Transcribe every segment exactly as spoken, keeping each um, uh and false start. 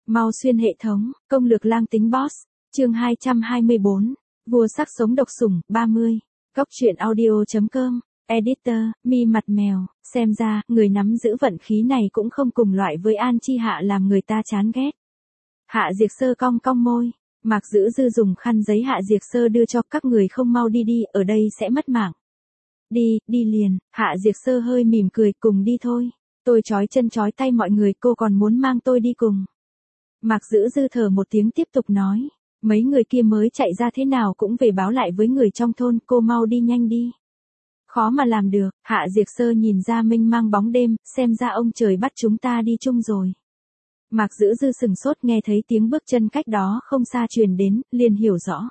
Mau xuyên hệ thống, công lược lang tính boss, chương hai trăm hai mươi bốn, vua sắc sống độc sủng, ba mươi, Cốc truyện audio chấm com, editor, mi mặt mèo, xem ra, người nắm giữ vận khí này cũng không cùng loại với An Chi Hạ làm người ta chán ghét. Hạ Diệt Sơ cong cong môi, Mạc Dữ Dư dùng khăn giấy Hạ Diệt Sơ đưa cho các người không mau đi đi, ở đây sẽ mất mạng. Đi, đi liền, Hạ Diệt Sơ hơi mỉm cười, cùng đi thôi. Tôi trói chân trói tay mọi người, cô còn muốn mang tôi đi cùng. Mạc Dữ Dư thở một tiếng tiếp tục nói, mấy người kia mới chạy ra thế nào cũng về báo lại với người trong thôn, cô mau đi nhanh đi. Khó mà làm được, Hạ Diệt Sơ nhìn ra mênh mang bóng đêm, xem ra ông trời bắt chúng ta đi chung rồi. Mạc Dữ Dư sừng sốt nghe thấy tiếng bước chân cách đó không xa truyền đến, liền hiểu rõ.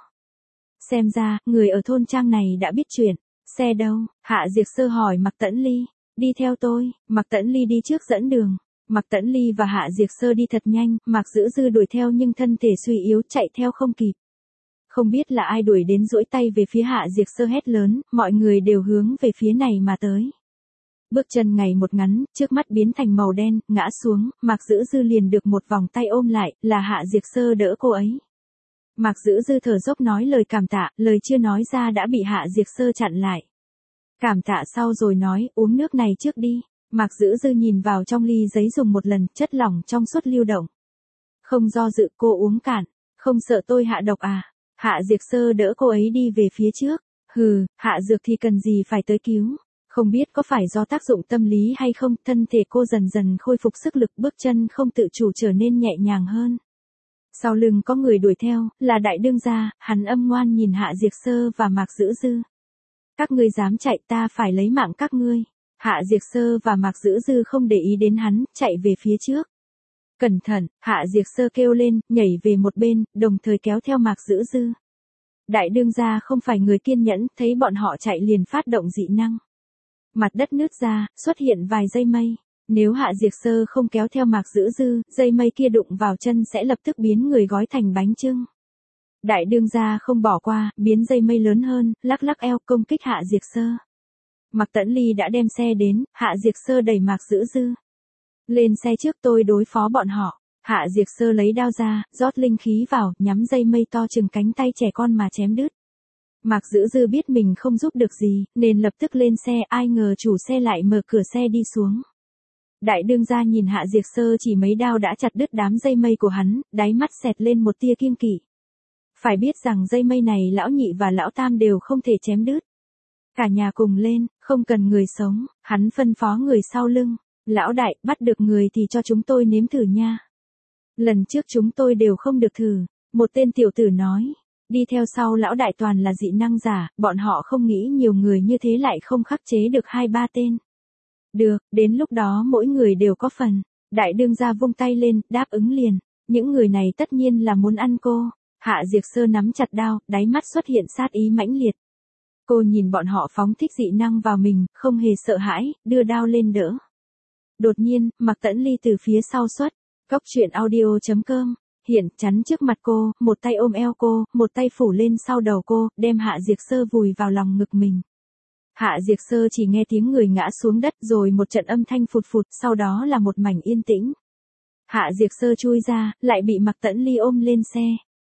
Xem ra, người ở thôn trang này đã biết chuyện. Xe đâu? Hạ Diệt Sơ hỏi Mạc Tẫn Ly. Đi theo tôi, Mạc Tẫn Ly đi trước dẫn đường. Mạc Tẫn Ly và Hạ Diệt Sơ đi thật nhanh, Mạc Dữ Dư đuổi theo nhưng thân thể suy yếu chạy theo không kịp. Không biết là ai đuổi đến duỗi tay về phía Hạ Diệt Sơ hét lớn, mọi người đều hướng về phía này mà tới. Bước chân ngày một ngắn, trước mắt biến thành màu đen, ngã xuống, Mạc Dữ Dư liền được một vòng tay ôm lại, là Hạ Diệt Sơ đỡ cô ấy. Mạc Dữ Dư thở dốc nói lời cảm tạ, lời chưa nói ra đã bị Hạ Diệt Sơ chặn lại. Cảm tạ sau rồi nói, uống nước này trước đi. Mạc Dữ Dư nhìn vào trong ly giấy dùng một lần, chất lỏng trong suốt lưu động. Không do dự cô uống cạn, không sợ tôi hạ độc à. Hạ Diệt Sơ đỡ cô ấy đi về phía trước. Hừ, hạ dược thì cần gì phải tới cứu. Không biết có phải do tác dụng tâm lý hay không, thân thể cô dần dần khôi phục sức lực, bước chân không tự chủ trở nên nhẹ nhàng hơn. Sau lưng có người đuổi theo, là đại đương gia, hắn âm ngoan nhìn Hạ Diệt Sơ và Mạc Dữ Dư. Các ngươi dám chạy ta phải lấy mạng các ngươi. Hạ Diệt Sơ và Mạc Dữ Dư không để ý đến hắn, chạy về phía trước. Cẩn thận, Hạ Diệt Sơ kêu lên, nhảy về một bên, đồng thời kéo theo Mạc Dữ Dư. Đại đương gia không phải người kiên nhẫn, thấy bọn họ chạy liền phát động dị năng. Mặt đất nứt ra, xuất hiện vài dây mây. Nếu Hạ Diệt Sơ không kéo theo Mạc Dữ Dư, dây mây kia đụng vào chân sẽ lập tức biến người gói thành bánh chưng. Đại đương gia không bỏ qua, biến dây mây lớn hơn, lắc lắc eo công kích Hạ Diệt Sơ. Mạc Tẫn Ly đã đem xe đến, Hạ Diệt Sơ đẩy Mạc Dữ Dư. Lên xe trước tôi đối phó bọn họ. Hạ Diệt Sơ lấy đao ra, rót linh khí vào, nhắm dây mây to chừng cánh tay trẻ con mà chém đứt. Mạc Dữ Dư biết mình không giúp được gì, nên lập tức lên xe, ai ngờ chủ xe lại mở cửa xe đi xuống. Đại đương gia nhìn Hạ Diệt Sơ chỉ mấy đao đã chặt đứt đám dây mây của hắn, đáy mắt xẹt lên một tia kiêng kỵ. Phải biết rằng dây mây này lão nhị và lão tam đều không thể chém đứt. Cả nhà cùng lên, không cần người sống, hắn phân phó người sau lưng. Lão đại, bắt được người thì cho chúng tôi nếm thử nha. Lần trước chúng tôi đều không được thử, một tên tiểu tử nói. Đi theo sau lão đại toàn là dị năng giả, bọn họ không nghĩ nhiều người như thế lại không khắc chế được hai ba tên. Được, đến lúc đó mỗi người đều có phần. Đại đương gia vung tay lên, đáp ứng liền. Những người này tất nhiên là muốn ăn cô. Hạ Diệt Sơ nắm chặt đao, đáy mắt xuất hiện sát ý mãnh liệt. Cô nhìn bọn họ phóng thích dị năng vào mình, không hề sợ hãi, đưa đao lên đỡ. Đột nhiên, Mạc Tẫn Ly từ phía sau xuất. Cốc truyện audio chấm com. Hiện chắn trước mặt cô, một tay ôm eo cô, một tay phủ lên sau đầu cô, đem Hạ Diệt Sơ vùi vào lòng ngực mình. Hạ Diệt Sơ chỉ nghe tiếng người ngã xuống đất rồi một trận âm thanh phụt phụt, sau đó là một mảnh yên tĩnh. Hạ Diệt Sơ chui ra, lại bị Mạc Tẫn Ly ôm lên xe.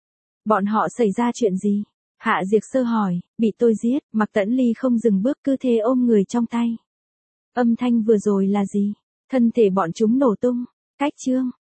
Bọn họ xảy ra chuyện gì? Hạ Diệt Sơ hỏi, bị tôi giết, Mạc Tẫn Ly không dừng bước cứ thế ôm người trong tay. Âm thanh vừa rồi là gì? Thân thể bọn chúng nổ tung. Cách chương.